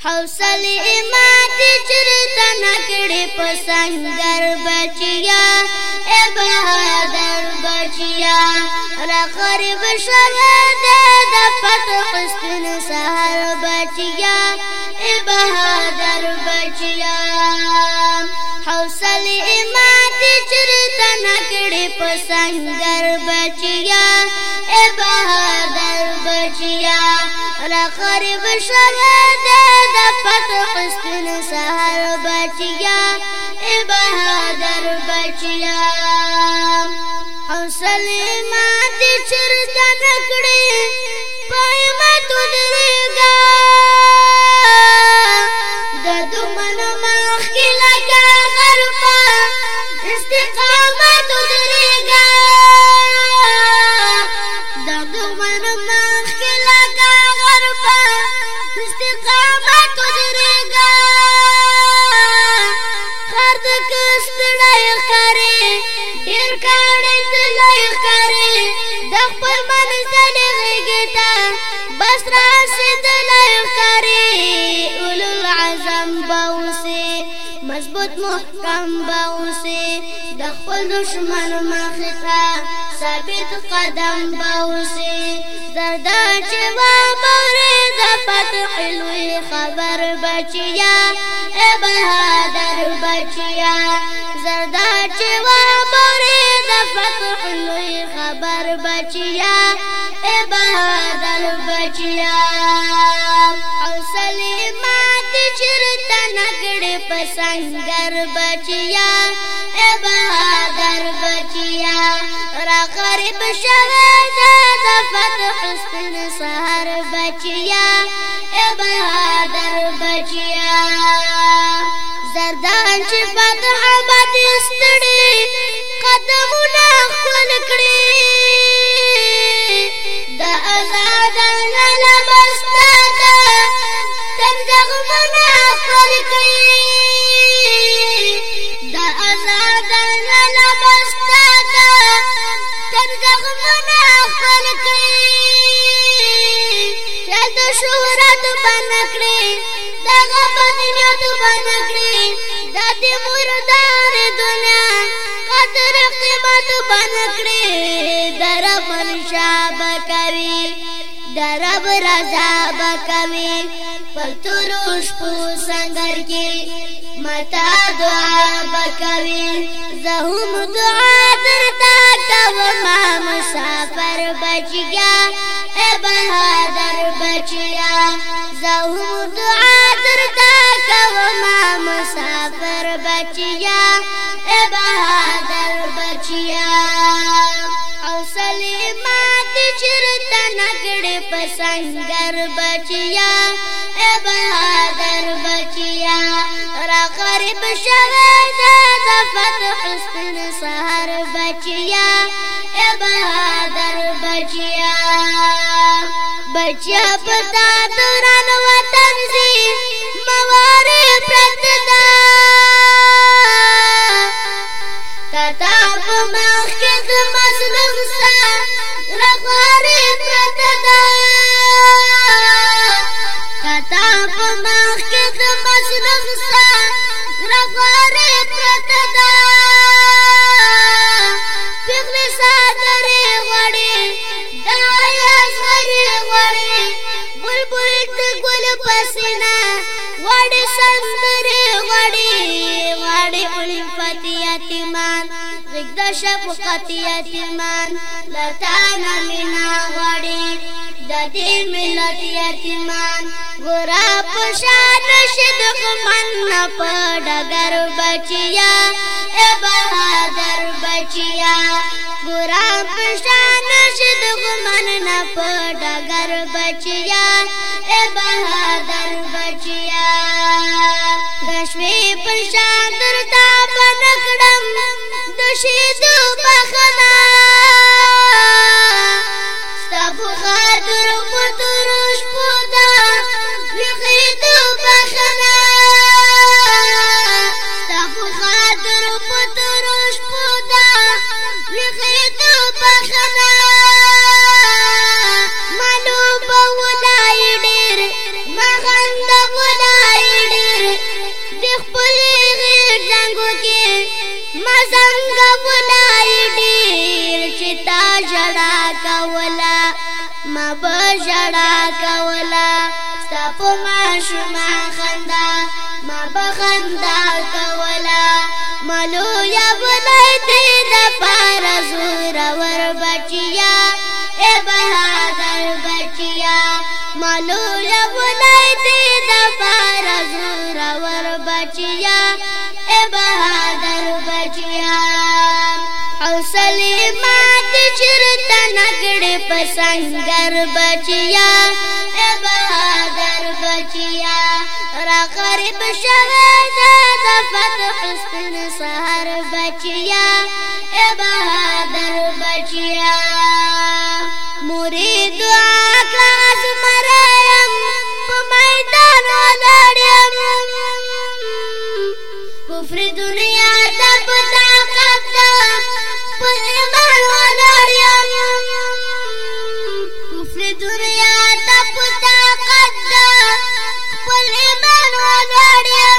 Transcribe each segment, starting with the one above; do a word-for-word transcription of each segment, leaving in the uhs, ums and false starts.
حوصله ماتې چرته نکړې په سنګر بچیا اے بهادر بچیا را غریب شوه د فتح سپین سهار بچیا اے بهادر بچیا حوصله ماتې چرته نکړې په سنګر بچیا اے بهادر بچیا را غریب شوه د فتح سپین سهار بچیا اے بهادر بچیا حوصله ماتې چرته نکړې پایمت ودرېږه د دمن مخکې لکه غر په استقامت ودرېږه د دمن مخکې لکه غر په استقامت ودرېږه خر د کس ستړی ښکاري ډېر کاڼی تللی ښکاري د خپل منزل غېږې ته بس رسېدلی ښکاري اولوالعزم به اوسې مضبوط محکم به اوسې د خپل دشمن مخې ته ثابت قدم به اوسې زردا چې واورې د فتح لوی خبر بچیا اے بهادر بچیا زردا چې واورې د فتح لوی خبر بچیا اے بهادر بچیا حوصله ماتې چرته نکړې په سنګر بچیا اے بهادر بچیا را غریب شوه د فتح سپین سهار بچیا اے بهادر بچیا زردان چې فتح باندې ستړي قدمونه ښکل کړي د آزادانه لباس ته تن زخمونه ښکل کړي د آزادانه لباس ته تن زخمونه ښکل کړي خیال د شهرت بند کړي دغه بدنیت بند کړي د دې مردار دنیا قدر قیمت بند کړي د رب منشا به کوي د رب رضا به کوي پر تورو شپو سنګر کې متا دعا به کوي زه هم دعا درته کومه مسافر بچیا اے بهادر بچیا زه هم دعا درته کومه مسافر بچیا اے بهادر بچیا حوصله ماتې چرته نکړې په سنګر بچیا اے بهادر بچیا را غریب شوه د فتح سپین سهار بچیا اے بهادر بچیا بچیا پتا دوران وطن زی موارې پرته ده تتا په مخ کې د مظلوم ستا رغوارې پرته ده تتا په مخ کې د مظلوم ستا رغوارې پرته ده پیغلې سادرې غواړي دایا سرې غواړي بلبل د ګل پسینه غواړي سندرې غواړي غواړي الفت یتیمان غږ د شفقت یتیمان لتانا مینا غواړي د دې ملت یتیمان ګورا په شان شي دښمن په ډګر بچیا اے بهادر بچیا ګورا په شان شي دښمن په ډګر بچیا اے بهادر بچیا د شپې په شان درته بنکړم د شهیدو بخنا ستا بخادر په تورو شپو ده ویښېدو بخنا ستا بخادر په تورو شپو ده ویښېدو بخنا معلوم به ولای ډېر مغنده ماشومان خندا ما بخندا کولا ملو یا بلای دی دا پارا زورا ور بچیا اے بہادر بچیا ملو یا بلای دی دا پارا زورا ور بچیا اے بہادر بچیا حوصلے مات چرتا نگڑے پسنگر بچیا اے بہادر بچیا را قریب شوید دا فتح حسن سہر بچیا اے بہادر بچیا موری دعا کلاس مریم پا میدان لڑیم کفر دنیا تب طاقت دا پل ایمان لڑیم کفر دنیا تب طاقت دا پل ایمان لڑیم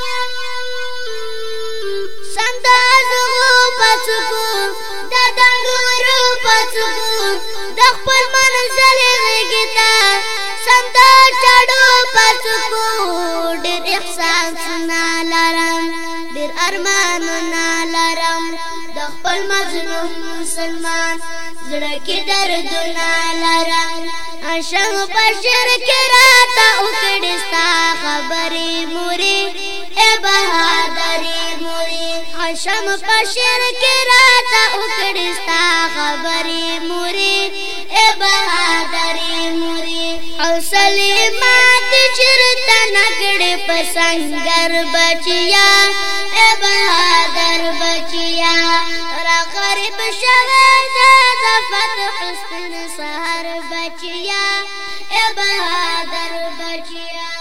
سندازو پسکو دا دنگورو پسکو دا خپل منزل غیگتا سندا چاڑو پسکو ډیر احساس نالرم ډیر ارمان نالرم د خپل مظلوم مسلمان زړه کې درد نالرم اشم بشر کې راته وکړې ستا خبرې مورې اے بہادرې مورې اشم بشر کې راته وکړې ستا خبرې مورې اے بہادرې مورې حوصلې مات چرته نکړې پسنګر بچیا اے بہادر بچیا را غریب شوید دا فتح حسن سہر بچیا اے بہادر بچیا